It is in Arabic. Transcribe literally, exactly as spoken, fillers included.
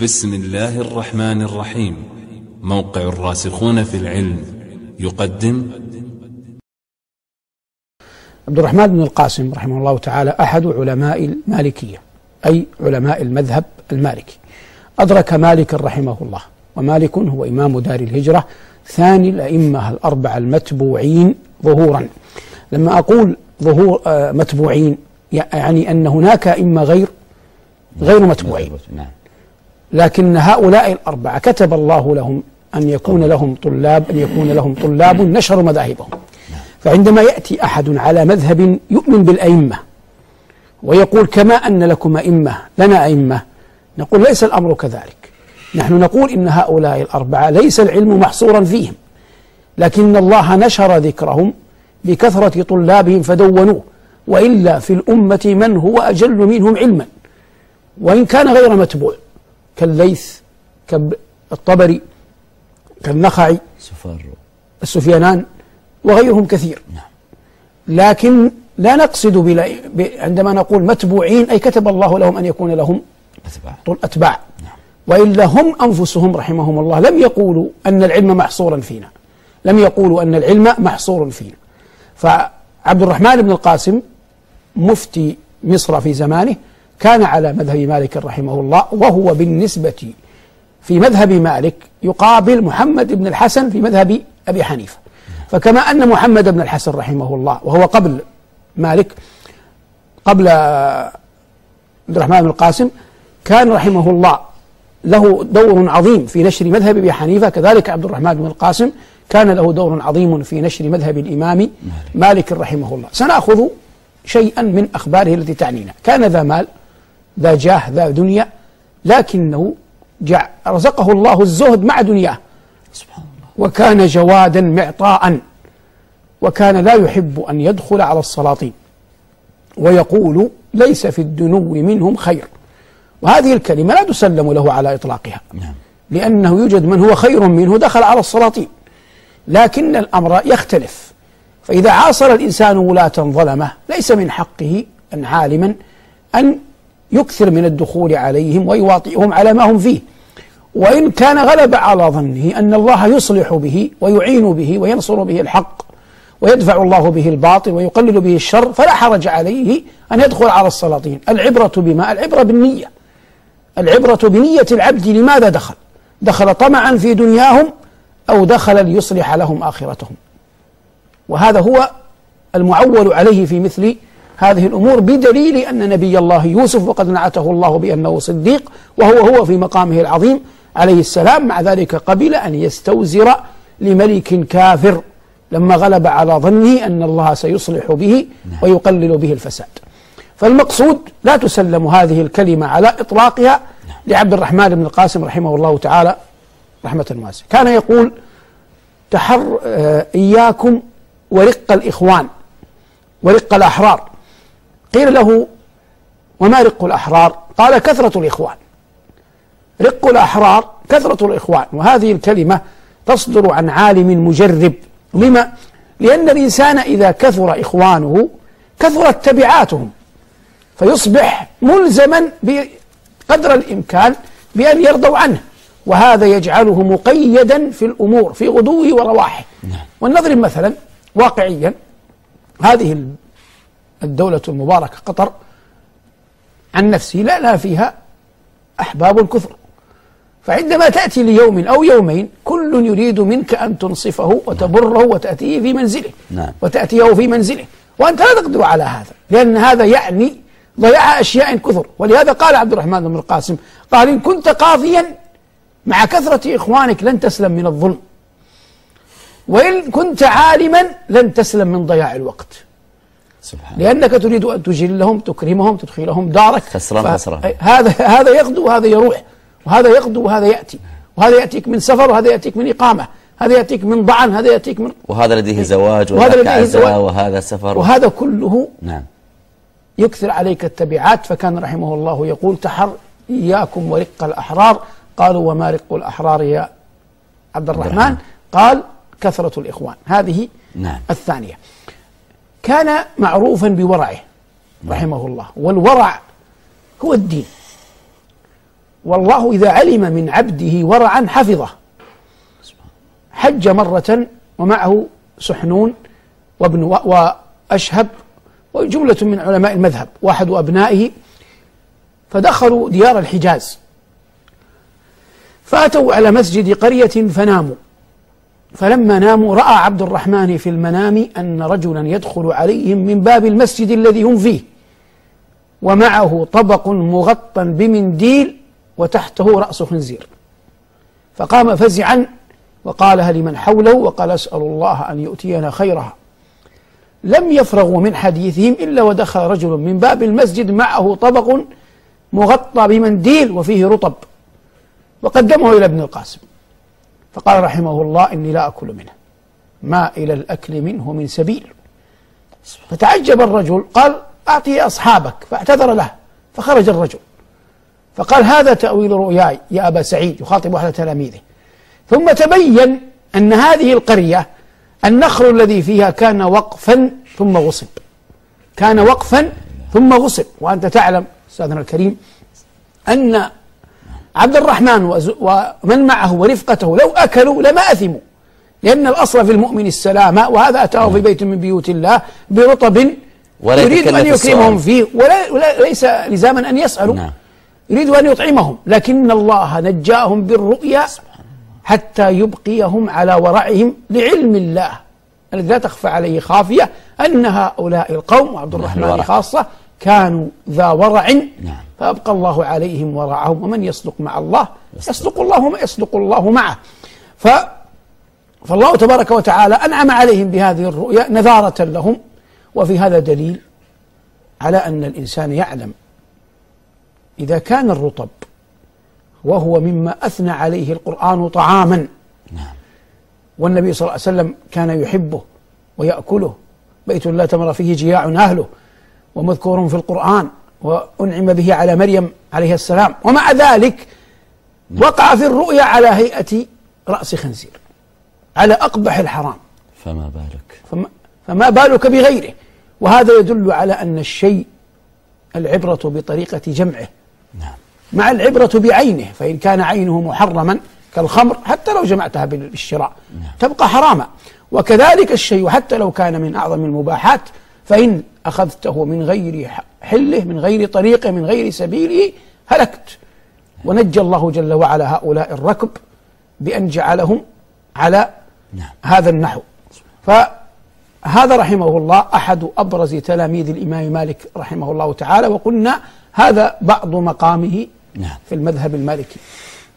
بسم الله الرحمن الرحيم. موقع الراسخون في العلم يقدم عبد الرحمن بن القاسم رحمه الله تعالى أحد علماء المالكية، أي علماء المذهب المالكي. أدرك مالكا رحمه الله، ومالك هو إمام دار الهجرة ثاني الأئمة الأربعة المتبوعين ظهورا. لما أقول ظهور آه متبوعين يعني أن هناك أئمة غير غير متبوعين، لكن هؤلاء الأربعة كتب الله لهم أن يكون لهم طلاب أن يكون لهم طلاب نشروا مذاهبهم. فعندما يأتي أحد على مذهب يؤمن بالأئمة ويقول كما أن لكم أئمة لنا أئمة، نقول ليس الأمر كذلك. نحن نقول إن هؤلاء الأربعة ليس العلم محصورا فيهم، لكن الله نشر ذكرهم بكثرة طلابهم فدونوه، وإلا في الأمة من هو أجل منهم علما وإن كان غير متبوع، كالليث كالطبري كالنخعي السفيانان وغيرهم كثير. لكن لا نقصد بلا عندما نقول متبوعين أي كتب الله لهم أن يكون لهم أتباع، وإلا هم أنفسهم رحمهم الله لم يقولوا أن العلم محصورا فينا، لم يقولوا أن العلم محصور فينا. فعبد الرحمن بن القاسم مفتي مصر في زمانه كان على مذهب مالك رحمه الله، وهو بالنسبة في مذهب مالك يقابل محمد بن الحسن في مذهب أبي حنيفة. فكما أن محمد بن الحسن رحمه الله وهو قبل مالك قبل عبد الرحمن بن القاسم كان رحمه الله له دور عظيم في نشر مذهب أبي حنيفة، كذلك عبد الرحمن بن القاسم كان له دور عظيم في نشر مذهب الإمام مالك رحمه الله. سنأخذ شيئا من أخباره التي تعنينا. كان ذا مال ذا جاه ذا دنيا، لكنه جع رزقه الله الزهد مع دنياه سبحان الله، وكان جوادا معطاء، وكان لا يحب أن يدخل على السلاطين، ويقول ليس في الدنو منهم خير. وهذه الكلمة لا تسلم له على إطلاقها، لأنه يوجد من هو خير منه دخل على السلاطين، لكن الأمر يختلف. فإذا عاصر الإنسان ولاة ظلمة ليس من حقه أن عالما أن يكثر من الدخول عليهم ويواطئهم على ما هم فيه، وإن كان غلب على ظنه أن الله يصلح به ويعين به وينصر به الحق ويدفع الله به الباطل ويقلل به الشر فلا حرج عليه أن يدخل على السلاطين. العبرة بما العبرة بالنية، العبرة بنية العبد. لماذا دخل؟ دخل طمعا في دنياهم أو دخل ليصلح لهم آخرتهم؟ وهذا هو المعول عليه في مثل هذه الأمور، بدليل أن نبي الله يوسف وقد نعته الله بأنه صديق وهو هو في مقامه العظيم عليه السلام، مع ذلك قبل أن يستوزر لملك كافر لما غلب على ظنه أن الله سيصلح به ويقلل به الفساد. فالمقصود لا تسلم هذه الكلمة على إطلاقها لعبد الرحمن بن القاسم رحمه الله تعالى رحمة واسعة. كان يقول تحر إياكم ورق الإخوان ورق الأحرار. قيل له وما رق الأحرار؟ قال كثرة الإخوان. رق الأحرار كثرة الإخوان، وهذه الكلمة تصدر عن عالم مجرب. لما؟ لأن الإنسان إذا كثر إخوانه كثرت تبعاتهم، فيصبح ملزما بقدر الإمكان بأن يرضوا عنه، وهذا يجعله مقيدا في الأمور في غدوه ورواحه. ونضرب مثلا واقعيا، هذه الدولة المباركة قطر عن نفسه لا لا فيها أحباب كثر، فعندما تأتي ليوم أو يومين كل يريد منك أن تنصفه وتبره وتأتيه في منزله نعم. وتأتيه في منزله، وأنت لا تقدر على هذا، لأن هذا يعني ضياع أشياء كثر. ولهذا قال عبد الرحمن بن القاسم قال إن كنت قاضيا مع كثرة إخوانك لن تسلم من الظلم، وإن كنت عالما لن تسلم من ضياع الوقت، سبحان لأنك تريد أن تجلهم تكرمهم تدخلهم دارك. خسران خسران. هذا هذا يغدو وهذا يروح، وهذا يغدو وهذا يأتي، وهذا يأتيك من سفر وهذا يأتيك من إقامة، هذا يأتيك من ضعن، هذا يأتيك من وهذا لديه زواج وهذا لديه زواج وهذا سفر، وهذا كله نعم يكثر عليك التبعات. فكان رحمه الله يقول تحر إياكم ورق الأحرار. قالوا وما رق الأحرار يا عبد الرحمن؟ قال كثرة الإخوان. هذه نعم. الثانية. كان معروفا بورعه رحمه الله، والورع هو الدين. والله إذا علم من عبده ورعا حفظه. حج مرة ومعه سحنون وابن وأشهب وجملة من علماء المذهب وأحد أبنائه، فدخلوا ديار الحجاز فأتوا على مسجد قرية فناموا، فلما ناموا رأى عبد الرحمن في المنام أن رجلا يدخل عليهم من باب المسجد الذي هم فيه ومعه طبق مغطى بمنديل وتحته رأس خنزير، فقام فزعا وقالها لمن حوله وقال أسأل الله أن يؤتينا خيرها. لم يفرغوا من حديثهم إلا ودخل رجل من باب المسجد معه طبق مغطى بمنديل وفيه رطب، وقدمه إلى ابن القاسم فقال رحمه الله إني لا أكل منه، ما إلى الأكل منه من سبيل. فتعجب الرجل قال أعطي أصحابك، فاعتذر له، فخرج الرجل فقال هذا تأويل رؤياي يا أبا سعيد، يخاطب أحد تلاميذه. ثم تبين أن هذه القرية النخل الذي فيها كان وقفا ثم غصب، كان وقفا ثم غصب. وأنت تعلم أستاذنا الكريم أن عبد الرحمن ومن معه ورفقته لو أكلوا لما أثموا، لأن الأصل في المؤمن السلامة، وهذا أتاه في بيت من بيوت الله برطب يريد أن يكرمهم فيه وليس لزاما أن يسألوا، يريد أن يطعمهم، لكن الله نجاهم بالرؤيا حتى يبقيهم على ورعهم لعلم الله الذي لا تخفى عليه خافية أن هؤلاء القوم وعبد الرحمن خاصة كانوا ذا ورع، فأبقى الله عليهم ورعهم. ومن يصدق مع الله يصدق الله يصدق الله معه. ف فالله تبارك وتعالى أنعم عليهم بهذه الرؤيا نذارة لهم. وفي هذا دليل على أن الإنسان يعلم إذا كان الرطب وهو مما أثنى عليه القرآن طعاما، والنبي صلى الله عليه وسلم كان يحبه ويأكله، بيت لا تمر فيه جياع أهله، ومذكور في القرآن وأنعم به على مريم عليه السلام، ومع ذلك وقع في الرؤيا على هيئة رأس خنزير على أقبح الحرام، فما بالك فما, فما بالك بغيره. وهذا يدل على أن الشيء العبرة بطريقة جمعه نعم. مع العبرة بعينه، فإن كان عينه محرما كالخمر حتى لو جمعتها بالشراء نعم. تبقى حراما. وكذلك الشيء حتى لو كان من أعظم المباحات فإن أخذته من غير حله من غير طريقه من غير سبيله هلكت. ونجى الله جل وعلا هؤلاء الركب بأن جعلهم على نعم. هذا النحو. فهذا رحمه الله أحد أبرز تلاميذ الإمام مالك رحمه الله تعالى، وقلنا هذا بعض مقامه نعم. في المذهب المالكي.